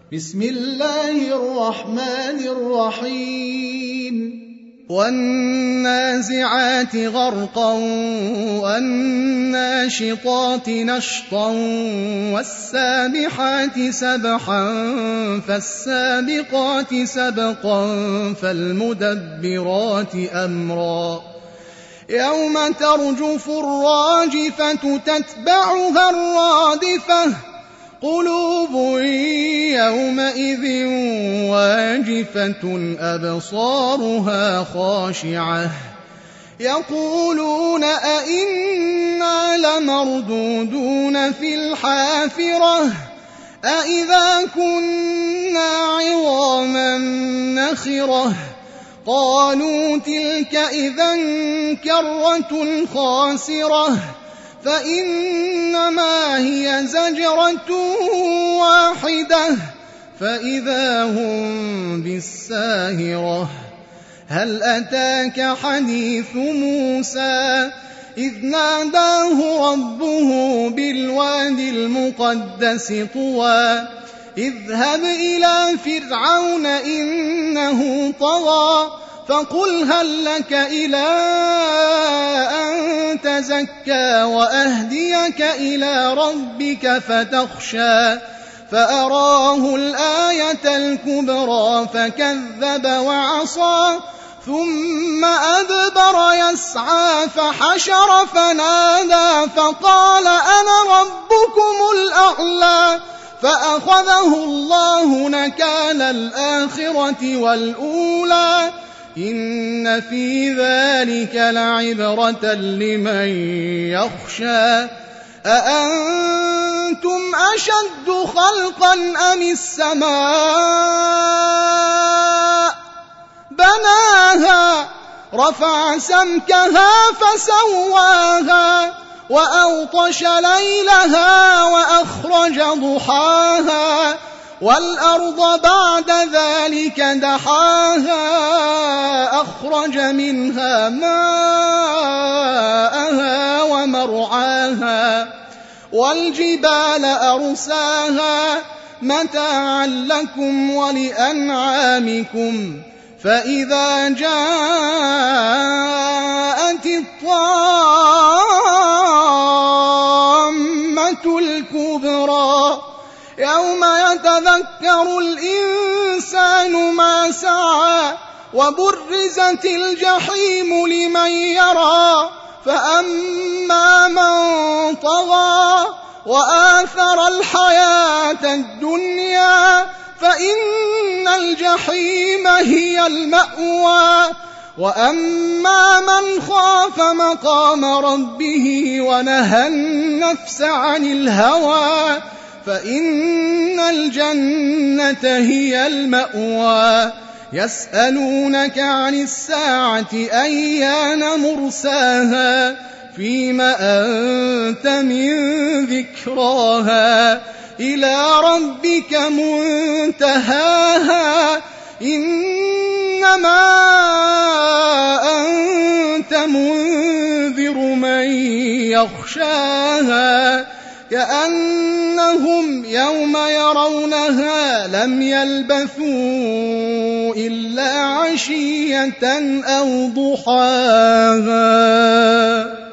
بسم الله الرحمن الرحيم والنازعات غرقا والناشطات نشطا والسابحات سبحا فالسابقات سبقا فالمدبرات أمرا يوم ترجف الراجفة تتبعها الرادفة قلوب يومئذ واجفة أبصارها خاشعة يقولون أئنا لمردودون في الحافرة أئذا كنا عظاما نخرة قالوا تلك إذا كرة خاسرة فإنما هي زجرة واحدة فإذا هم بالساهرة هل أتاك حديث موسى إذ ناداه ربه بالوادي المقدس طوى اذهب إلى فرعون إنه طغى فقل هل لك إلى أن تزكى وأهديك إلى ربك فتخشى فأراه الآية الكبرى فكذب وعصى ثم أدبر يسعى فحشر فنادى فقال أنا ربكم الأعلى فأخذه الله نكال الآخرة والأولى إن في ذلك لعبرة لمن يخشى أأنتم أشد خلقا أم السماء بناها رفع سمكها فسواها وأغطش ليلها وأخرج ضحاها والأرض بعد ذلك دحاها أخرج منها ماءها ومرعاها والجبال أرساها متاعا لكم ولأنعامكم فإذا جاءت الطامة الكبرى يوم يتذكر الإنسان ما سعى وبرزت الجحيم لمن يرى فأما من طغى وآثر الحياة الدنيا فإن الجحيم هي المأوى وأما من خاف مقام ربه ونهى النفس عن الهوى فإن الجنة هي المأوى يسألونك عن الساعة أيان مرساها فيم أنت من ذكراها إلى ربك منتهاها إنما أنت منذر من يخشاها كأنهم يوم يرونها لم يلبثوا إلا عشية أو ضحاها.